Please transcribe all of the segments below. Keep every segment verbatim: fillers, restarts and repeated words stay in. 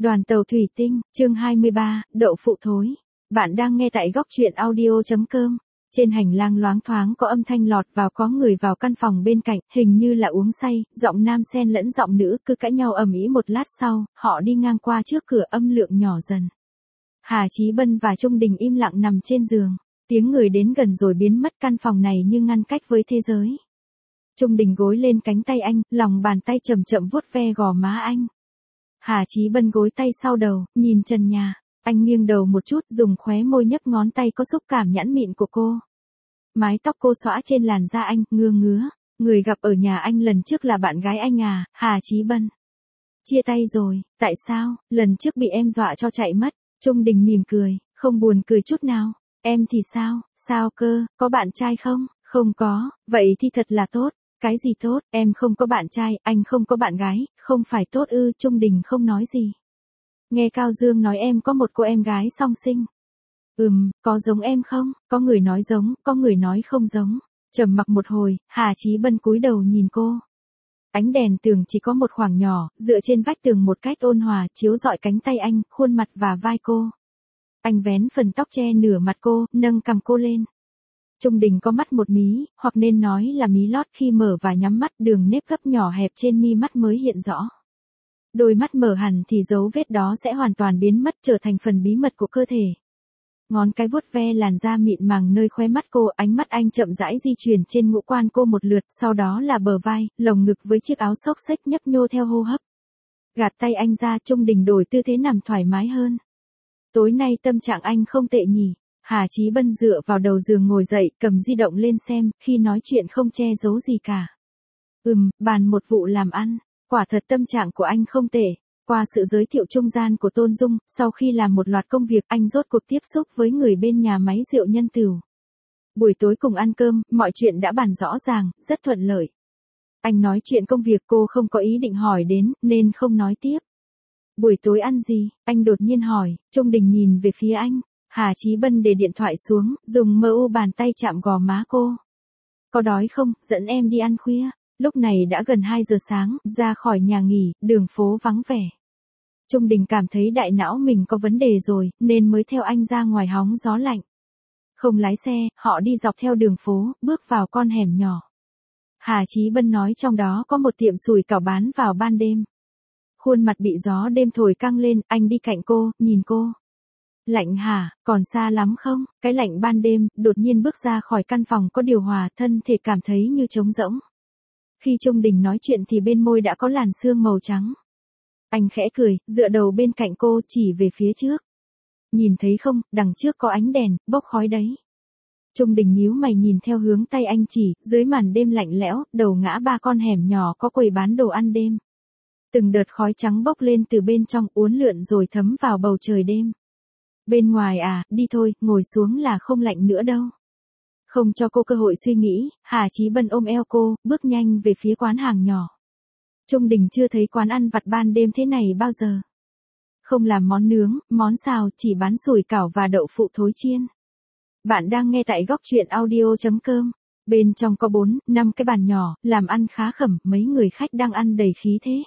Đoàn tàu thủy tinh, chương hai mươi ba, đậu phụ thối. Bạn đang nghe tại góc truyện audio.com. Trên hành lang loáng thoáng có âm thanh lọt vào, có người vào căn phòng bên cạnh, hình như là uống say, giọng nam xen lẫn giọng nữ, cứ cãi nhau ầm ĩ. Một lát sau, họ đi ngang qua trước cửa, âm lượng nhỏ dần. Hà Chí Bân và Trung Đình im lặng nằm trên giường. Tiếng người đến gần rồi biến mất, căn phòng này như ngăn cách với thế giới. Trung Đình gối lên cánh tay anh, lòng bàn tay chậm chậm vuốt ve gò má anh. Hà Chí Bân gối tay sau đầu, nhìn trần nhà. Anh nghiêng đầu một chút, dùng khóe môi nhấp ngón tay có xúc cảm nhẵn mịn của cô. Mái tóc cô xõa trên làn da anh, ngưa ngứa. Người gặp ở nhà anh lần trước là bạn gái anh à, Hà Chí Bân. Chia tay rồi, tại sao, lần trước bị em dọa cho chạy mất. Trung Đình mỉm cười, không buồn cười chút nào. Em thì sao, sao cơ, có bạn trai không? Không có, vậy thì thật là tốt. Cái gì tốt, em không có bạn trai, anh không có bạn gái, không phải tốt ư? Trung Đình không nói gì. Nghe Cao Dương nói em có một cô em gái song sinh. Ừm, có giống em không? Có người nói giống, có người nói không giống. Trầm mặc một hồi, Hà Chí Bân cúi đầu nhìn cô. Ánh đèn tường chỉ có một khoảng nhỏ, dựa trên vách tường một cách ôn hòa, chiếu rọi cánh tay anh, khuôn mặt và vai cô. Anh vén phần tóc che nửa mặt cô, nâng cằm cô lên. Trung Đình có mắt một mí, hoặc nên nói là mí lót, khi mở và nhắm mắt, đường nếp gấp nhỏ hẹp trên mi mắt mới hiện rõ. Đôi mắt mở hẳn thì dấu vết đó sẽ hoàn toàn biến mất, trở thành phần bí mật của cơ thể. Ngón cái vuốt ve làn da mịn màng nơi khóe mắt cô, ánh mắt anh chậm rãi di chuyển trên ngũ quan cô một lượt, sau đó là bờ vai, lồng ngực với chiếc áo xốc xếch nhấp nhô theo hô hấp. Gạt tay anh ra, Trung Đình đổi tư thế nằm thoải mái hơn. Tối nay tâm trạng anh không tệ nhỉ? Hà Chí Bân dựa vào đầu giường ngồi dậy, cầm di động lên xem, khi nói chuyện không che giấu gì cả. Ừm, bàn một vụ làm ăn, quả thật tâm trạng của anh không tệ. Qua sự giới thiệu trung gian của Tôn Dung, sau khi làm một loạt công việc, anh rốt cuộc tiếp xúc với người bên nhà máy rượu Nhân Tửu. Buổi tối cùng ăn cơm, mọi chuyện đã bàn rõ ràng, rất thuận lợi. Anh nói chuyện công việc, cô không có ý định hỏi đến, nên không nói tiếp. Buổi tối ăn gì? Anh đột nhiên hỏi. Trung Đình nhìn về phía anh. Hà Chí Bân để điện thoại xuống, dùng mờ u bàn tay chạm gò má cô. Có đói không, dẫn em đi ăn khuya. Lúc này đã gần hai giờ sáng, ra khỏi nhà nghỉ, đường phố vắng vẻ. Trung Đình cảm thấy đại não mình có vấn đề rồi, nên mới theo anh ra ngoài hóng gió lạnh. Không lái xe, họ đi dọc theo đường phố, bước vào con hẻm nhỏ. Hà Chí Bân nói trong đó có một tiệm sủi cảo bán vào ban đêm. Khuôn mặt bị gió đêm thổi căng lên, anh đi cạnh cô, nhìn cô. Lạnh hả, còn xa lắm không? Cái lạnh ban đêm, đột nhiên bước ra khỏi căn phòng có điều hòa, thân thể cảm thấy như trống rỗng. Khi Trung Đình nói chuyện thì bên môi đã có làn sương màu trắng. Anh khẽ cười, dựa đầu bên cạnh cô, chỉ về phía trước. Nhìn thấy không, đằng trước có ánh đèn, bốc khói đấy. Trung Đình nhíu mày nhìn theo hướng tay anh chỉ, dưới màn đêm lạnh lẽo, đầu ngã ba con hẻm nhỏ có quầy bán đồ ăn đêm. Từng đợt khói trắng bốc lên từ bên trong, uốn lượn rồi thấm vào bầu trời đêm. Bên ngoài à, đi thôi, ngồi xuống là không lạnh nữa đâu. Không cho cô cơ hội suy nghĩ, Hà Chí Bân ôm eo cô, bước nhanh về phía quán hàng nhỏ. Trung Đình chưa thấy quán ăn vặt ban đêm thế này bao giờ. Không làm món nướng, món xào, chỉ bán sủi cảo và đậu phụ thối chiên. Bạn đang nghe tại góc truyện audio.com. Bên trong có bốn, năm cái bàn nhỏ, làm ăn khá khẩm, mấy người khách đang ăn đầy khí thế.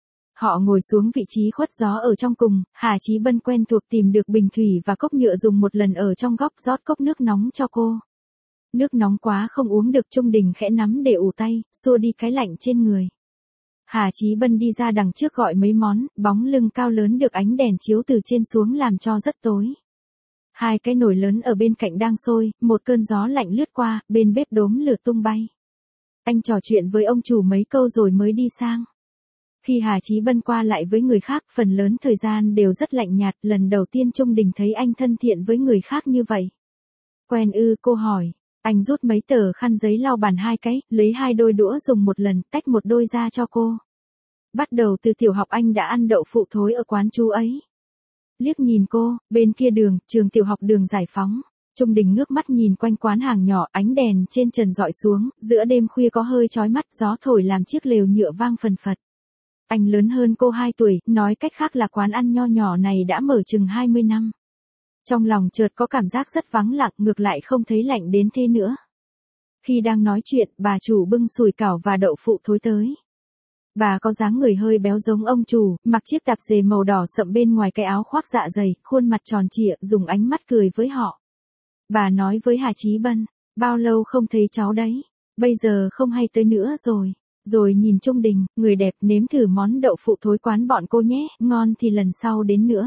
Họ ngồi xuống vị trí khuất gió ở trong cùng, Hà Chí Bân quen thuộc tìm được bình thủy và cốc nhựa dùng một lần ở trong góc, rót cốc nước nóng cho cô. Nước nóng quá không uống được, Trung Đình khẽ nắm để ủ tay, xua đi cái lạnh trên người. Hà Chí Bân đi ra đằng trước gọi mấy món, bóng lưng cao lớn được ánh đèn chiếu từ trên xuống làm cho rất tối. Hai cái nồi lớn ở bên cạnh đang sôi, một cơn gió lạnh lướt qua, bên bếp đốm lửa tung bay. Anh trò chuyện với ông chủ mấy câu rồi mới đi sang. Khi Hà Chí Bân qua lại với người khác, phần lớn thời gian đều rất lạnh nhạt, lần đầu tiên Trung Đình thấy anh thân thiện với người khác như vậy. Quen ư, cô hỏi. Anh rút mấy tờ khăn giấy lau bàn hai cái, lấy hai đôi đũa dùng một lần, tách một đôi ra cho cô. Bắt đầu từ tiểu học anh đã ăn đậu phụ thối ở quán chú ấy. Liếc nhìn cô, bên kia đường, trường tiểu học Đường Giải Phóng. Trung Đình ngước mắt nhìn quanh quán hàng nhỏ, ánh đèn trên trần dọi xuống, giữa đêm khuya có hơi chói mắt, gió thổi làm chiếc lều nhựa vang phần phật. Anh lớn hơn cô hai tuổi, nói cách khác là quán ăn nho nhỏ này đã mở chừng hai mươi năm. Trong lòng chợt có cảm giác rất vắng lặng, ngược lại không thấy lạnh đến thế nữa. Khi đang nói chuyện, bà chủ bưng sủi cảo và đậu phụ thối tới. Bà có dáng người hơi béo giống ông chủ, mặc chiếc tạp dề màu đỏ sậm bên ngoài cái áo khoác dạ dày, khuôn mặt tròn trịa, dùng ánh mắt cười với họ. Bà nói với Hà Chí Bân, bao lâu không thấy cháu đấy, bây giờ không hay tới nữa rồi. Rồi nhìn Trung Đình, người đẹp, nếm thử món đậu phụ thối quán bọn cô nhé, ngon thì lần sau đến nữa.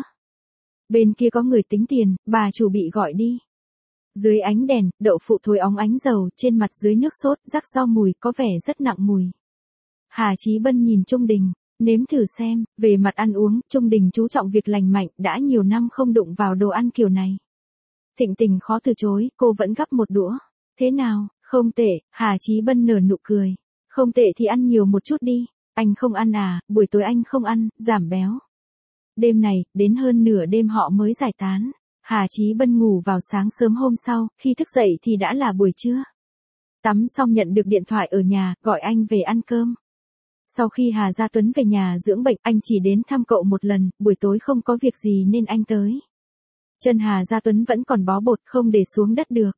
Bên kia có người tính tiền, bà chủ bị gọi đi. Dưới ánh đèn, đậu phụ thối óng ánh dầu, trên mặt dưới nước sốt, rắc rau mùi, có vẻ rất nặng mùi. Hà Chí Bân nhìn Trung Đình, nếm thử xem, về mặt ăn uống, Trung Đình chú trọng việc lành mạnh, đã nhiều năm không đụng vào đồ ăn kiểu này. Thịnh Tình khó từ chối, cô vẫn gắp một đũa. Thế nào, không tệ, Hà Chí Bân nở nụ cười. Không tệ thì ăn nhiều một chút đi, anh không ăn à, buổi tối anh không ăn, giảm béo. Đêm này, đến hơn nửa đêm họ mới giải tán. Hà Chí Bân ngủ vào sáng sớm hôm sau, khi thức dậy thì đã là buổi trưa. Tắm xong nhận được điện thoại ở nhà, gọi anh về ăn cơm. Sau khi Hà Gia Tuấn về nhà dưỡng bệnh, anh chỉ đến thăm cậu một lần, buổi tối không có việc gì nên anh tới. Chân Hà Gia Tuấn vẫn còn bó bột, không để xuống đất được.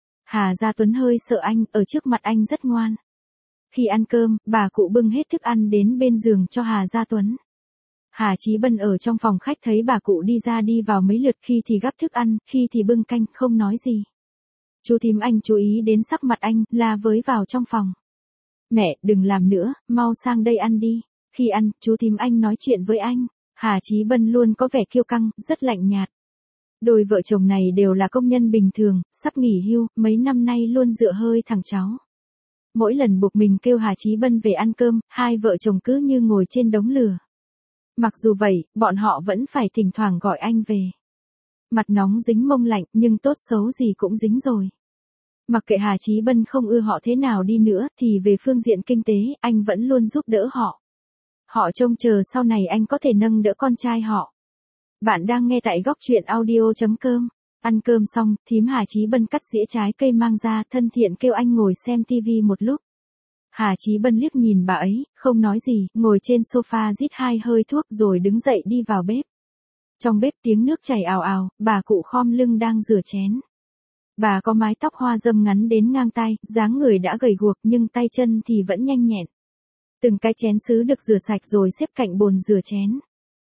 Hà Gia Tuấn hơi sợ anh, ở trước mặt anh rất ngoan. Khi ăn cơm, bà cụ bưng hết thức ăn đến bên giường cho Hà Gia Tuấn. Hà Chí Bân ở trong phòng khách thấy bà cụ đi ra đi vào mấy lượt, khi thì gắp thức ăn, khi thì bưng canh, không nói gì. Chú thím anh chú ý đến sắc mặt anh, la với vào trong phòng. Mẹ, đừng làm nữa, mau sang đây ăn đi. Khi ăn, chú thím anh nói chuyện với anh. Hà Chí Bân luôn có vẻ kiêu căng, rất lạnh nhạt. Đôi vợ chồng này đều là công nhân bình thường, sắp nghỉ hưu, mấy năm nay luôn dựa hơi thằng cháu. Mỗi lần buộc mình kêu Hà Chí Bân về ăn cơm, hai vợ chồng cứ như ngồi trên đống lửa. Mặc dù vậy, bọn họ vẫn phải thỉnh thoảng gọi anh về. Mặt nóng dính mông lạnh, nhưng tốt xấu gì cũng dính rồi. Mặc kệ Hà Chí Bân không ưa họ thế nào đi nữa, thì về phương diện kinh tế, anh vẫn luôn giúp đỡ họ. Họ trông chờ sau này anh có thể nâng đỡ con trai họ. Bạn đang nghe tại góc truyện audio chấm com. Ăn cơm xong, thím Hà Chí Bân cắt dĩa trái cây mang ra, thân thiện kêu anh ngồi xem tivi một lúc. Hà Chí Bân liếc nhìn bà ấy, không nói gì, ngồi trên sofa rít hai hơi thuốc rồi đứng dậy đi vào bếp. Trong bếp tiếng nước chảy ào ào, bà cụ khom lưng đang rửa chén. Bà có mái tóc hoa râm ngắn đến ngang tai, dáng người đã gầy guộc nhưng tay chân thì vẫn nhanh nhẹn. Từng cái chén sứ được rửa sạch rồi xếp cạnh bồn rửa chén.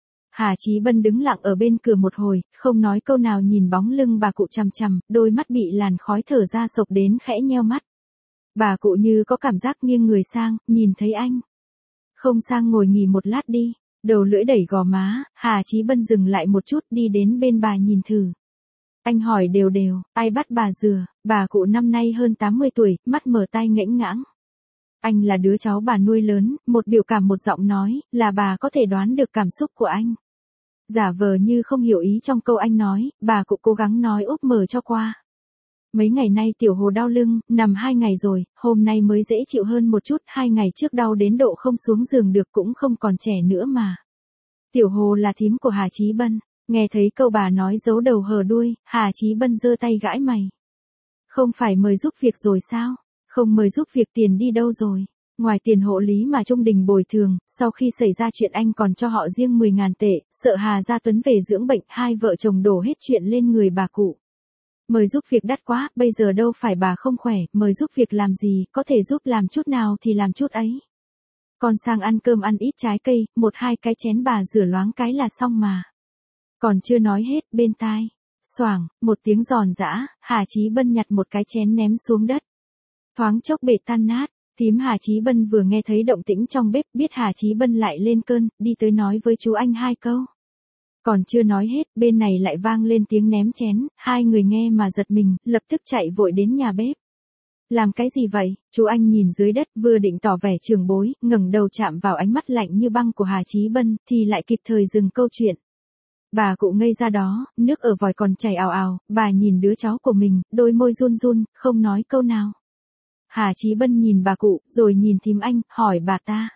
Hà Chí Bân đứng lặng ở bên cửa một hồi, không nói câu nào, nhìn bóng lưng bà cụ chằm chằm, đôi mắt bị làn khói thở ra sộc đến khẽ nheo mắt. Bà cụ như có cảm giác nghiêng người sang, nhìn thấy anh. Không sang ngồi nghỉ một lát đi, đầu lưỡi đẩy gò má, Hà Chí Bân dừng lại một chút đi đến bên bà nhìn thử. Anh hỏi đều đều, ai bắt bà rửa, bà cụ năm nay hơn tám mươi tuổi, mắt mở tai ngẽnh ngãng. Anh là đứa cháu bà nuôi lớn, một biểu cảm một giọng nói, là bà có thể đoán được cảm xúc của anh. Giả vờ như không hiểu ý trong câu anh nói, bà cụ cố gắng nói úp mở cho qua. Mấy ngày nay tiểu Hồ đau lưng, nằm hai ngày rồi, hôm nay mới dễ chịu hơn một chút, hai ngày trước đau đến độ không xuống giường được cũng không còn trẻ nữa mà. Tiểu Hồ là thím của Hà Chí Bân, nghe thấy câu bà nói giấu đầu hở đuôi, Hà Chí Bân giơ tay gãi mày. Không phải mời giúp việc rồi sao? Không mời giúp việc tiền đi đâu rồi? Ngoài tiền hộ lý mà Trung Đình bồi thường, sau khi xảy ra chuyện anh còn cho họ riêng mười ngàn tệ, sợ Hà Gia Tuấn về dưỡng bệnh, hai vợ chồng đổ hết chuyện lên người bà cụ. Mời giúp việc đắt quá, bây giờ đâu phải bà không khỏe, mời giúp việc làm gì, có thể giúp làm chút nào thì làm chút ấy. Còn sang ăn cơm ăn ít trái cây, một hai cái chén bà rửa loáng cái là xong mà. Còn chưa nói hết, bên tai. Xoảng, một tiếng giòn giã, Hà Chí Bân nhặt một cái chén ném xuống đất. Thoáng chốc bể tan nát, thím Hà Chí Bân vừa nghe thấy động tĩnh trong bếp, biết Hà Chí Bân lại lên cơn, đi tới nói với chú anh hai câu. Còn chưa nói hết, bên này lại vang lên tiếng ném chén, hai người nghe mà giật mình, lập tức chạy vội đến nhà bếp. Làm cái gì vậy? Chú anh nhìn dưới đất, vừa định tỏ vẻ trưởng bối, ngẩng đầu chạm vào ánh mắt lạnh như băng của Hà Chí Bân, thì lại kịp thời dừng câu chuyện. Bà cụ ngây ra đó, nước ở vòi còn chảy ào ào, bà nhìn đứa cháu của mình, đôi môi run run, không nói câu nào. Hà Chí Bân nhìn bà cụ, rồi nhìn thím anh, hỏi bà ta.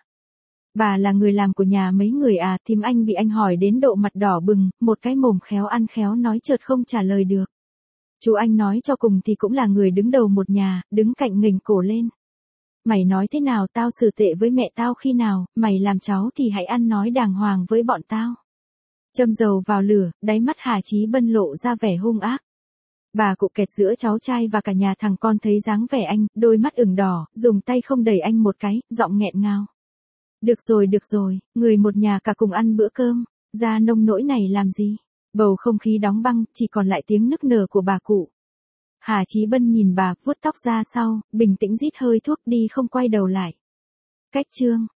Bà là người làm của nhà mấy người à? Thím anh bị anh hỏi đến độ mặt đỏ bừng, một cái mồm khéo ăn khéo nói chợt không trả lời được. Chú anh nói cho cùng thì cũng là người đứng đầu một nhà, đứng cạnh nghềnh cổ lên. Mày nói thế nào, tao xử tệ với mẹ tao khi nào, mày làm cháu thì hãy ăn nói đàng hoàng với bọn tao. Châm dầu vào lửa, đáy mắt Hà Chí Bân lộ ra vẻ hung ác. Bà cụ kẹt giữa cháu trai và cả nhà thằng con thấy dáng vẻ anh, đôi mắt ửng đỏ, dùng tay không đẩy anh một cái, giọng nghẹn ngào. Được rồi được rồi, người một nhà cả cùng ăn bữa cơm, ra nông nỗi này làm gì? Bầu không khí đóng băng, chỉ còn lại tiếng nức nở của bà cụ. Hà Chí Bân nhìn bà, vuốt tóc ra sau, bình tĩnh rít hơi thuốc đi không quay đầu lại. Cách chương